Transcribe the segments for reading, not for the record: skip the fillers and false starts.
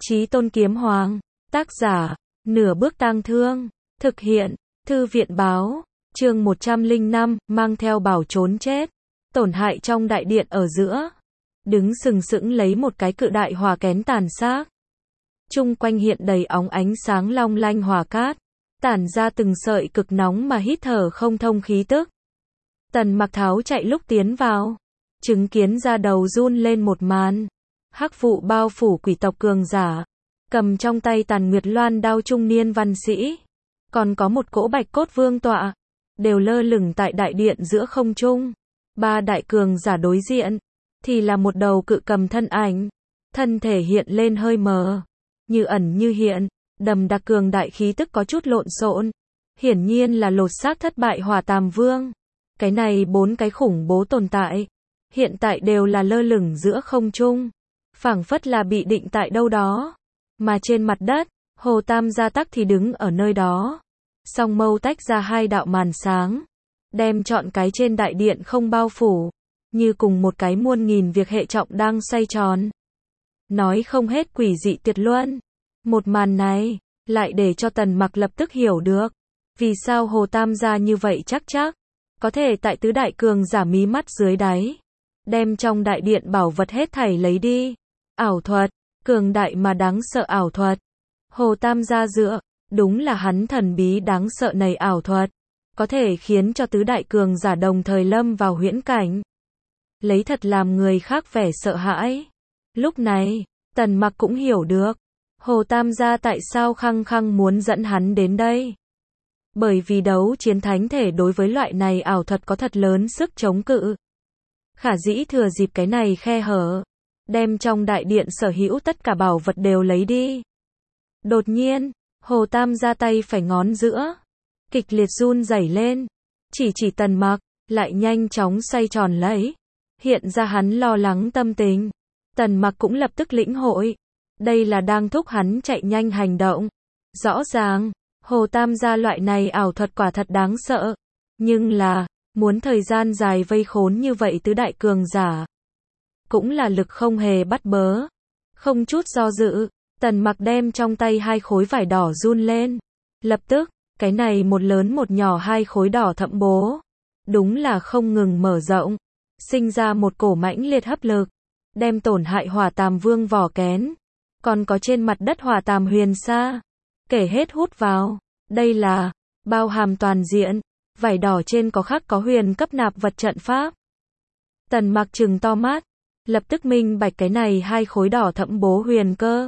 Chí Tôn Kiếm Hoàng, tác giả, Nửa Bước Tang Thương, thực hiện, Thư viện Báo, chương 105, mang theo bảo trốn chết, tổn hại trong đại điện ở giữa, đứng sừng sững lấy một cái cự đại hỏa kén tàn xác. Chung quanh hiện đầy óng ánh sáng long lanh hỏa cát, tản ra từng sợi cực nóng mà hít thở không thông khí tức. Tần Mặc tháo chạy lúc tiến vào, chứng kiến ra đầu run lên một màn. Hắc vụ bao phủ quỷ tộc cường giả, cầm trong tay Tàn Nguyệt Loan đao trung niên văn sĩ, còn có một cỗ bạch cốt vương tọa, đều lơ lửng tại đại điện giữa không trung. Ba đại cường giả đối diện, thì là một đầu cự cầm thân ảnh, thân thể hiện lên hơi mờ, như ẩn như hiện, đầm đặc cường đại khí tức có chút lộn xộn, hiển nhiên là lột xác thất bại Hỏa Tàm Vương. Cái này bốn cái khủng bố tồn tại, hiện tại đều là lơ lửng giữa không trung, phảng phất là bị định tại đâu đó, mà trên mặt đất, Hồ Tam Gia Tắc thì đứng ở nơi đó, song mâu tách ra hai đạo màn sáng, đem trọn cái trên đại điện không bao phủ, như cùng một cái muôn nghìn việc hệ trọng đang xoay tròn. Nói không hết quỷ dị tuyệt luân. Một màn này, lại để cho Tần Mặc lập tức hiểu được, vì sao Hồ Tam Gia như vậy chắc, có thể tại tứ đại cường giả mí mắt dưới đáy, đem trong đại điện bảo vật hết thảy lấy đi. Ảo thuật, cường đại mà đáng sợ ảo thuật. Hồ Tam Gia dựa, đúng là hắn thần bí đáng sợ này ảo thuật, có thể khiến cho tứ đại cường giả đồng thời lâm vào huyễn cảnh. Lấy thật làm người khác vẻ sợ hãi. Lúc này, Tần Mặc cũng hiểu được, Hồ Tam Gia tại sao khăng khăng muốn dẫn hắn đến đây. Bởi vì đấu chiến thánh thể đối với loại này ảo thuật có thật lớn sức chống cự. Khả dĩ thừa dịp cái này khe hở, đem trong đại điện sở hữu tất cả bảo vật đều lấy đi. Đột nhiên, Hồ Tam Gia tay phải ngón giữa, kịch liệt run rẩy lên, chỉ Tần Mặc, lại nhanh chóng xoay tròn lấy, hiện ra hắn lo lắng tâm tình. Tần Mặc cũng lập tức lĩnh hội, đây là đang thúc hắn chạy nhanh hành động. Rõ ràng, Hồ Tam Gia loại này ảo thuật quả thật đáng sợ, nhưng là, muốn thời gian dài vây khốn như vậy tứ đại cường giả, cũng là lực không hề bắt bớ. Không chút do dự, Tần Mặc đem trong tay hai khối vải đỏ run lên. Lập tức, cái này một lớn một nhỏ hai khối đỏ thẫm bố, đúng là không ngừng mở rộng, sinh ra một cổ mãnh liệt hấp lực, đem tổn hại Hỏa Tàm Vương vỏ kén, còn có trên mặt đất Hỏa Tàm Huyền Sa, kể hết hút vào. Đây là bao hàm toàn diện, vải đỏ trên có khắc có huyền cấp nạp vật trận pháp. Tần Mặc trừng to mắt, lập tức minh bạch cái này hai khối đỏ thẫm bố huyền cơ.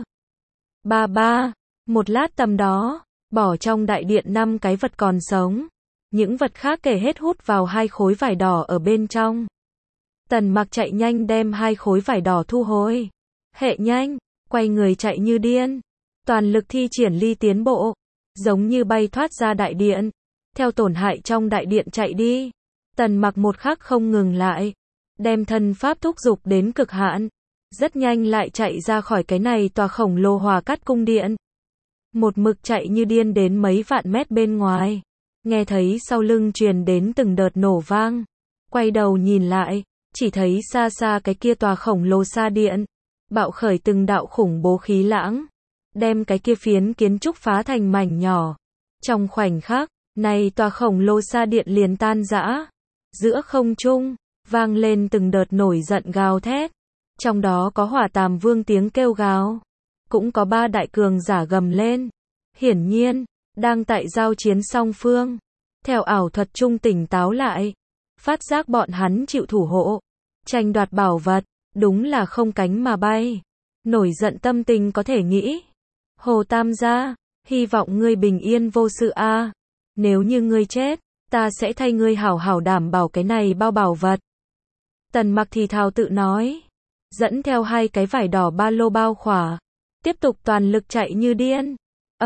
Ba, một lát tầm đó, bỏ trong đại điện 5 cái vật còn sống, những vật khác kể hết hút vào hai khối vải đỏ ở bên trong. Tần Mặc chạy nhanh đem hai khối vải đỏ thu hồi, hệ nhanh, quay người chạy như điên, toàn lực thi triển ly tiến bộ, giống như bay thoát ra đại điện, theo tổn hại trong đại điện chạy đi. Tần Mặc một khắc không ngừng lại, đem thân pháp thúc dục đến cực hạn, rất nhanh lại chạy ra khỏi cái này tòa khổng lồ Hỏa Cát cung điện. Một mực chạy như điên đến mấy vạn mét bên ngoài, nghe thấy sau lưng truyền đến từng đợt nổ vang, quay đầu nhìn lại, chỉ thấy xa xa cái kia tòa khổng lồ sa điện, bạo khởi từng đạo khủng bố khí lãng, đem cái kia phiến kiến trúc phá thành mảnh nhỏ. Trong khoảnh khắc, này tòa khổng lồ sa điện liền tan rã. Giữa không trung, vang lên từng đợt nổi giận gào thét. Trong đó có Hỏa Tàm Vương tiếng kêu gào, cũng có ba đại cường giả gầm lên. Hiển nhiên, đang tại giao chiến song phương. Theo ảo thuật trung tỉnh táo lại, phát giác bọn hắn chịu thủ hộ, tranh đoạt bảo vật, đúng là không cánh mà bay. Nổi giận tâm tình có thể nghĩ. Hồ Tam Gia, hy vọng ngươi bình yên vô sự a. Nếu như ngươi chết, ta sẽ thay ngươi hảo hảo đảm bảo cái này bao bảo vật. Tần Mặc thì thào tự nói, dẫn theo hai cái vải đỏ ba lô bao khỏa, tiếp tục toàn lực chạy như điên.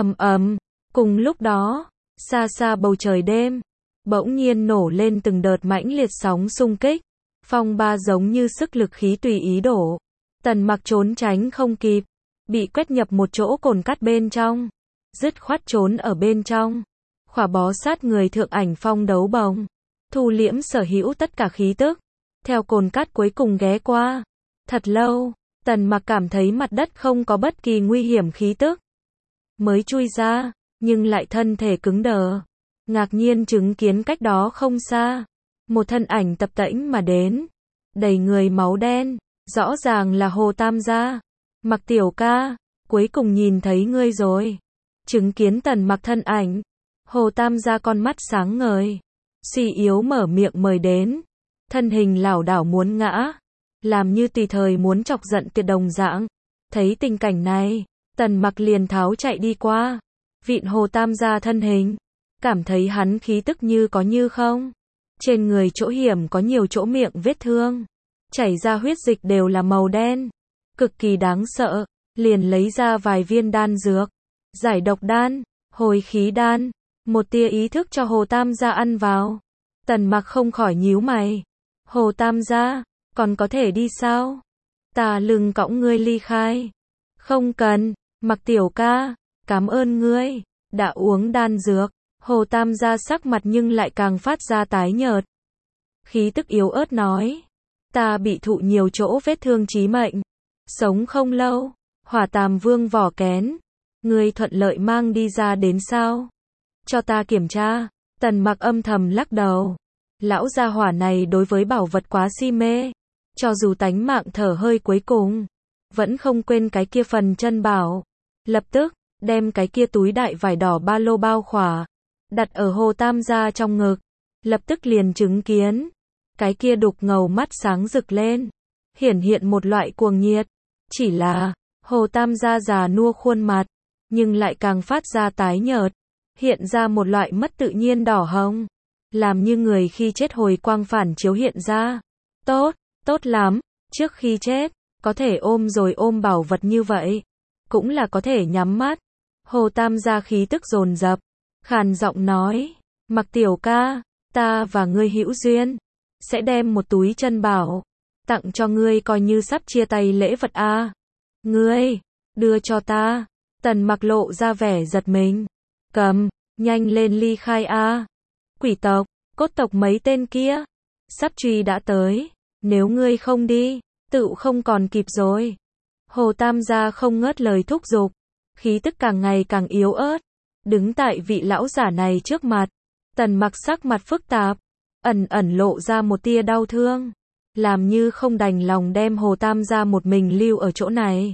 Cùng lúc đó, xa xa bầu trời đêm, bỗng nhiên nổ lên từng đợt mãnh liệt sóng xung kích, phong ba giống như sức lực khí tùy ý đổ. Tần Mặc trốn tránh không kịp, bị quét nhập một chỗ cồn cát bên trong, dứt khoát trốn ở bên trong, khỏa bó sát người thượng ảnh phong đấu bồng, thu liễm sở hữu tất cả khí tức, theo cồn cát cuối cùng ghé qua. Thật lâu, Tần Mặc cảm thấy mặt đất không có bất kỳ nguy hiểm khí tức. Mới chui ra, nhưng lại thân thể cứng đờ. Ngạc nhiên chứng kiến cách đó không xa. Một thân ảnh tập tễnh mà đến. Đầy người máu đen. Rõ ràng là Hồ Tam gia. Mặc tiểu ca, cuối cùng nhìn thấy ngươi rồi. Chứng kiến Tần Mặc thân ảnh. Hồ Tam gia con mắt sáng ngời. Suy yếu mở miệng mời đến. Thân hình lảo đảo muốn ngã. Làm như tùy thời muốn chọc giận tiệt đồng dạng. Thấy tình cảnh này, Tần Mặc liền tháo chạy đi qua. Vịn Hồ Tam gia thân hình. Cảm thấy hắn khí tức như có như không. Trên người chỗ hiểm có nhiều chỗ miệng vết thương. Chảy ra huyết dịch đều là màu đen. Cực kỳ đáng sợ. Liền lấy ra vài viên đan dược. Giải độc đan, hồi khí đan. Một tia ý thức cho Hồ Tam gia ăn vào. Tần Mặc không khỏi nhíu mày. Hồ Tam gia, còn có thể đi sao? Ta lưng cõng ngươi ly khai. Không cần, Mặc tiểu ca, cảm ơn ngươi. Đã uống đan dược. Hồ Tam gia sắc mặt nhưng lại càng phát ra tái nhợt. Khí tức yếu ớt nói. Ta bị thụ nhiều chỗ vết thương chí mệnh. Sống không lâu. Hỏa Tàm Vương vỏ kén. Ngươi thuận lợi mang đi ra đến sao? Cho ta kiểm tra. Tần Mặc âm thầm lắc đầu. Lão gia hỏa này đối với bảo vật quá si mê. Cho dù tánh mạng thở hơi cuối cùng. Vẫn không quên cái kia phần chân bảo. Lập tức, đem cái kia túi đại vải đỏ ba lô bao khỏa. Đặt ở Hồ Tam gia trong ngực. Lập tức liền chứng kiến. Cái kia đục ngầu mắt sáng rực lên. Hiển hiện một loại cuồng nhiệt. Chỉ là, Hồ Tam gia già nua khuôn mặt. Nhưng lại càng phát ra tái nhợt. Hiện ra một loại mất tự nhiên đỏ hồng. Làm như người khi chết hồi quang phản chiếu hiện ra. Tốt, tốt lắm. Trước khi chết, có thể ôm rồi ôm bảo vật như vậy. Cũng là có thể nhắm mắt. Hồ Tam gia khí tức dồn dập. Khàn giọng nói. Mặc tiểu ca, ta và ngươi hữu duyên. Sẽ đem một túi chân bảo. Tặng cho ngươi coi như sắp chia tay lễ vật a. Ngươi, đưa cho ta. Tần Mặc lộ ra vẻ giật mình. Cầm, nhanh lên ly khai a. Quỷ tộc, cốt tộc mấy tên kia. Sắp truy đã tới. Nếu ngươi không đi, tự không còn kịp rồi. Hồ Tam gia không ngớt lời thúc giục. Khí tức càng ngày càng yếu ớt. Đứng tại vị lão giả này trước mặt. Tần Mặc sắc mặt phức tạp. Ẩn ẩn lộ ra một tia đau thương. Làm như không đành lòng đem Hồ Tam gia một mình lưu ở chỗ này.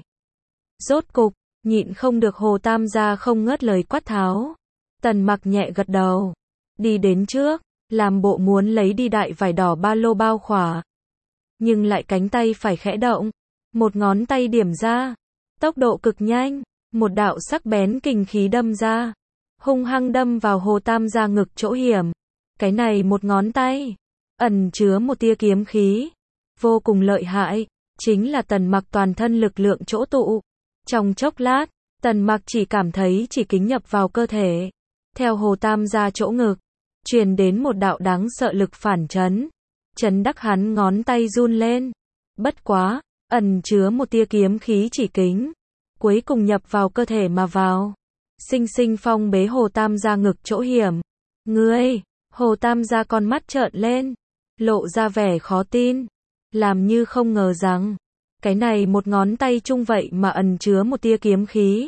Rốt cục, nhịn không được Hồ Tam gia không ngớt lời quát tháo. Tần Mặc nhẹ gật đầu. Đi đến trước, làm bộ muốn lấy đi đại vải đỏ ba lô bao khỏa. Nhưng lại cánh tay phải khẽ động. Một ngón tay điểm ra. Tốc độ cực nhanh. Một đạo sắc bén kình khí đâm ra. Hung hăng đâm vào Hồ Tam gia ngực chỗ hiểm. Cái này một ngón tay. Ẩn chứa một tia kiếm khí. Vô cùng lợi hại. Chính là Tần Mặc toàn thân lực lượng chỗ tụ. Trong chốc lát, Tần Mặc chỉ cảm thấy chỉ kính nhập vào cơ thể. Theo Hồ Tam gia chỗ ngực. Truyền đến một đạo đáng sợ lực phản chấn. Chấn đắc hắn ngón tay run lên. Bất quá, ẩn chứa một tia kiếm khí chỉ kính. Cuối cùng nhập vào cơ thể mà vào. Sinh sinh phong bế Hồ Tam gia ngực chỗ hiểm. Ngươi, Hồ Tam gia con mắt trợn lên. Lộ ra vẻ khó tin. Làm như không ngờ rằng. Cái này một ngón tay chung vậy mà ẩn chứa một tia kiếm khí.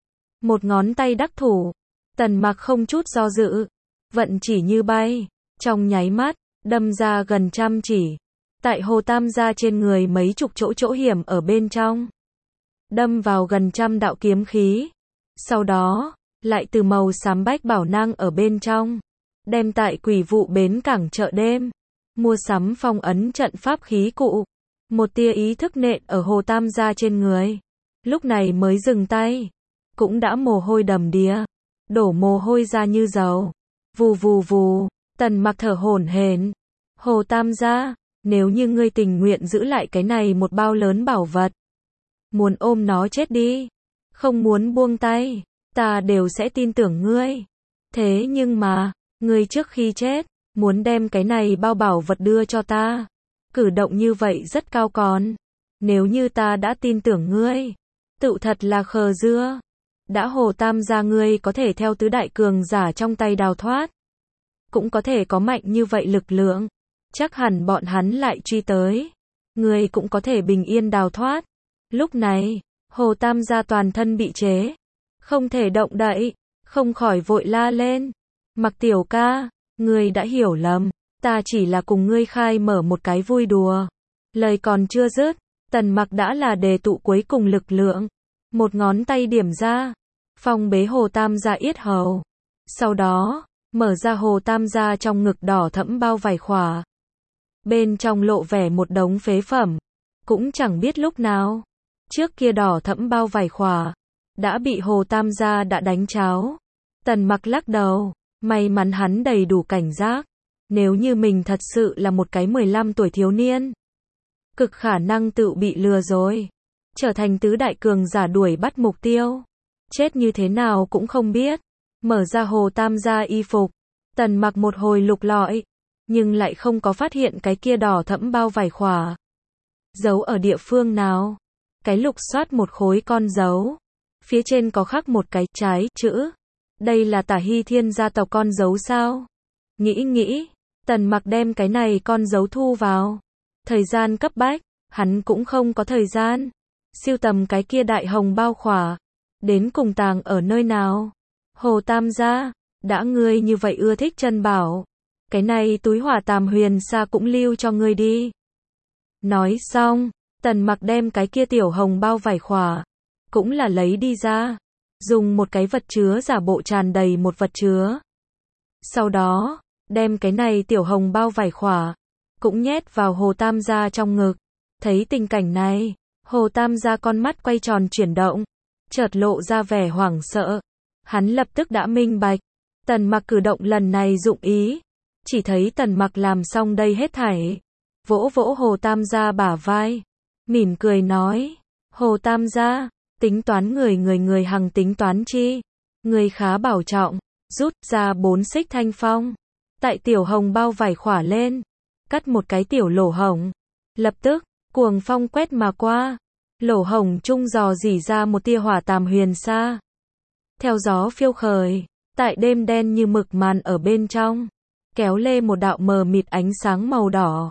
Một ngón tay đắc thủ. Tần Mặc không chút do dự. Vận chỉ như bay. Trong nháy mắt, đâm ra gần 100 chỉ. Tại Hồ Tam gia trên người mấy chục chỗ hiểm ở bên trong. Đâm vào gần 100 đạo kiếm khí. Sau đó, lại từ màu xám bách bảo năng ở bên trong. Đem tại Quỷ Vụ bến cảng chợ đêm. Mua sắm phong ấn trận pháp khí cụ. Một tia ý thức nện ở Hồ Tam gia trên người. Lúc này mới dừng tay. Cũng đã mồ hôi đầm đìa. Đổ mồ hôi ra như dầu. Vù vù vù. Tần Mặc thở hổn hển. Hồ Tam gia, nếu như ngươi tình nguyện giữ lại cái này một bao lớn bảo vật. Muốn ôm nó chết đi. Không muốn buông tay. Ta đều sẽ tin tưởng ngươi. Thế nhưng mà, ngươi trước khi chết, muốn đem cái này bao bảo vật đưa cho ta. Cử động như vậy rất cao còn. Nếu như ta đã tin tưởng ngươi, tự thật là khờ dưa. Đã Hồ Tam gia ngươi có thể theo tứ đại cường giả trong tay đào thoát. Cũng có thể có mạnh như vậy lực lượng. Chắc hẳn bọn hắn lại truy tới. Ngươi cũng có thể bình yên đào thoát. Lúc này, Hồ Tam gia toàn thân bị chế, không thể động đậy, không khỏi vội la lên. Mặc tiểu ca, ngươi đã hiểu lầm, ta chỉ là cùng ngươi khai mở một cái vui đùa. Lời còn chưa dứt, Tần Mặc đã là đề tụ cuối cùng lực lượng, một ngón tay điểm ra, phong bế Hồ Tam gia yết hầu. Sau đó, mở ra Hồ Tam gia trong ngực đỏ thẫm bao vải khỏa. Bên trong lộ vẻ một đống phế phẩm, cũng chẳng biết lúc nào. Trước kia đỏ thẫm bao vải khỏa, đã bị Hồ Tam gia đã đánh cháo. Tần Mặc lắc đầu, may mắn hắn đầy đủ cảnh giác. Nếu như mình thật sự là một cái 15 tuổi thiếu niên, cực khả năng tự bị lừa rồi, trở thành tứ đại cường giả đuổi bắt mục tiêu. Chết như thế nào cũng không biết. Mở ra Hồ Tam gia y phục, Tần Mặc một hồi lục lọi, nhưng lại không có phát hiện cái kia đỏ thẫm bao vải khỏa. Giấu ở địa phương nào? Cái lục soát một khối con dấu, phía trên có khắc một cái trái chữ. Đây là Tả Hy Thiên gia tộc con dấu sao? Nghĩ, Tần Mặc đem cái này con dấu thu vào. Thời gian cấp bách, hắn cũng không có thời gian siêu tầm cái kia đại hồng bao khỏa. Đến cùng tàng ở nơi nào? Hồ Tam gia, đã ngươi như vậy ưa thích chân bảo, cái này túi hỏa tam huyền sa cũng lưu cho ngươi đi. Nói xong, Tần Mặc đem cái kia tiểu hồng bao vải khỏa, cũng là lấy đi ra, dùng một cái vật chứa giả bộ tràn đầy một vật chứa. Sau đó, đem cái này tiểu hồng bao vải khỏa, cũng nhét vào Hồ Tam gia trong ngực. Thấy tình cảnh này, Hồ Tam gia con mắt quay tròn chuyển động, chợt lộ ra vẻ hoảng sợ. Hắn lập tức đã minh bạch, Tần Mặc cử động lần này dụng ý. Chỉ thấy Tần Mặc làm xong đây hết thảy, vỗ vỗ Hồ Tam gia bả vai, mỉm cười nói, Hồ Tam gia, tính toán người hằng tính toán chi, người khá bảo trọng, rút ra 4 xích thanh phong, tại tiểu hồng bao vải khỏa lên, cắt một cái tiểu lỗ hổng. Lập tức, cuồng phong quét mà qua, lỗ hổng trung dò dỉ ra một tia hỏa tam huyền sa. Theo gió phiêu khởi, tại đêm đen như mực màn ở bên trong, kéo lê một đạo mờ mịt ánh sáng màu đỏ.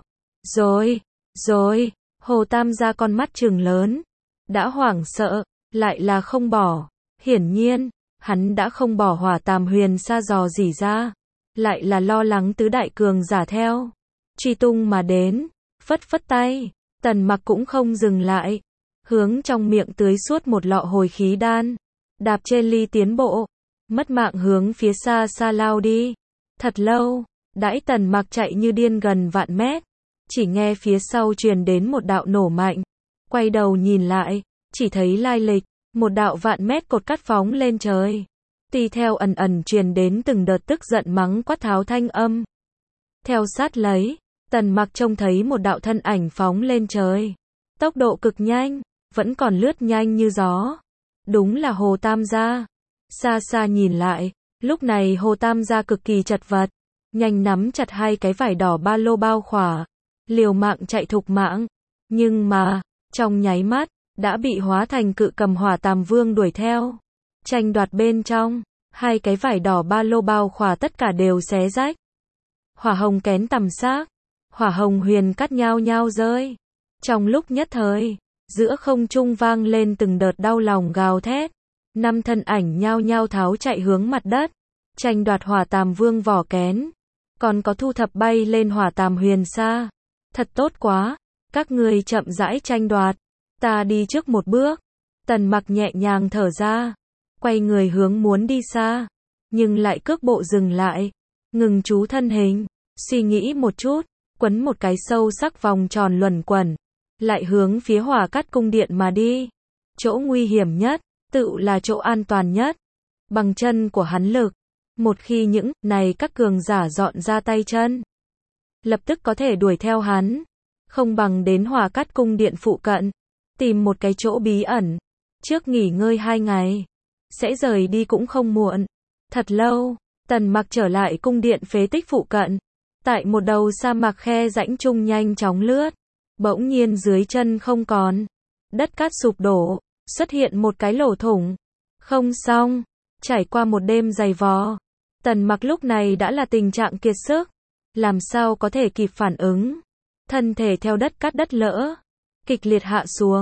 Rồi, Hồ Tam gia con mắt trừng lớn, đã hoảng sợ, lại là không bỏ. Hiển nhiên, hắn đã không bỏ hỏa tam huyền sa dò dỉ ra, lại là lo lắng tứ đại cường giả theo truy tung mà đến. Phất phất tay, Tần Mặc cũng không dừng lại, hướng trong miệng tưới suốt một lọ hồi khí đan, đạp trên ly tiến bộ, mất mạng hướng phía xa xa lao đi. Thật lâu, đãi Tần Mặc chạy như điên gần vạn mét, chỉ nghe phía sau truyền đến một đạo nổ mạnh. Quay đầu nhìn lại, chỉ thấy lai lịch, một đạo vạn mét cột cắt phóng lên trời. Tùy theo ẩn ẩn truyền đến từng đợt tức giận mắng quát tháo thanh âm. Theo sát lấy, Tần Mặc trông thấy một đạo thân ảnh phóng lên trời. Tốc độ cực nhanh, vẫn còn lướt nhanh như gió. Đúng là Hồ Tam gia. Xa xa nhìn lại, lúc này Hồ Tam gia cực kỳ chật vật, nhanh nắm chặt hai cái vải đỏ ba lô bao khỏa, liều mạng chạy thục mạng. Nhưng mà, trong nháy mắt, đã bị hóa thành cự cầm hỏa tam vương đuổi theo. Tranh đoạt bên trong, hai cái vải đỏ ba lô bao khỏa tất cả đều xé rách. Hỏa hồng kén tầm xác, hỏa hồng huyền cắt nhao nhao rơi. Trong lúc nhất thời, giữa không trung vang lên từng đợt đau lòng gào thét. 5 thân ảnh nhao nhao tháo chạy hướng mặt đất, tranh đoạt hỏa tam vương vỏ kén, còn có thu thập bay lên hỏa tam huyền sa. Thật tốt quá, các ngươi chậm rãi tranh đoạt, ta đi trước một bước. Tần Mặc nhẹ nhàng thở ra, quay người hướng muốn đi xa, nhưng lại cước bộ dừng lại, ngừng chú thân hình, suy nghĩ một chút, quấn một cái sâu sắc vòng tròn luẩn quẩn, lại hướng phía Hỏa Cát cung điện mà đi. Chỗ nguy hiểm nhất, tự là chỗ an toàn nhất. Bằng chân của hắn lực, một khi những này các cường giả dọn ra tay chân, lập tức có thể đuổi theo hắn. Không bằng đến Hỏa Cát cung điện phụ cận, tìm một cái chỗ bí ẩn, trước nghỉ ngơi 2 ngày, sẽ rời đi cũng không muộn. Thật lâu, Tần Mặc trở lại cung điện phế tích phụ cận, tại một đầu sa mạc khe rãnh trung nhanh chóng lướt, bỗng nhiên dưới chân không còn, đất cát sụp đổ, xuất hiện một cái lỗ thủng. Không xong, trải qua một đêm dày vò, Tần Mặc lúc này đã là tình trạng kiệt sức, làm sao có thể kịp phản ứng, thân thể theo đất cát đất lỡ, kịch liệt hạ xuống,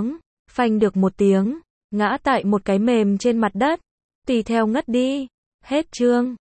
phanh được một tiếng, ngã tại một cái mềm trên mặt đất, tùy theo ngất đi. Hết chương.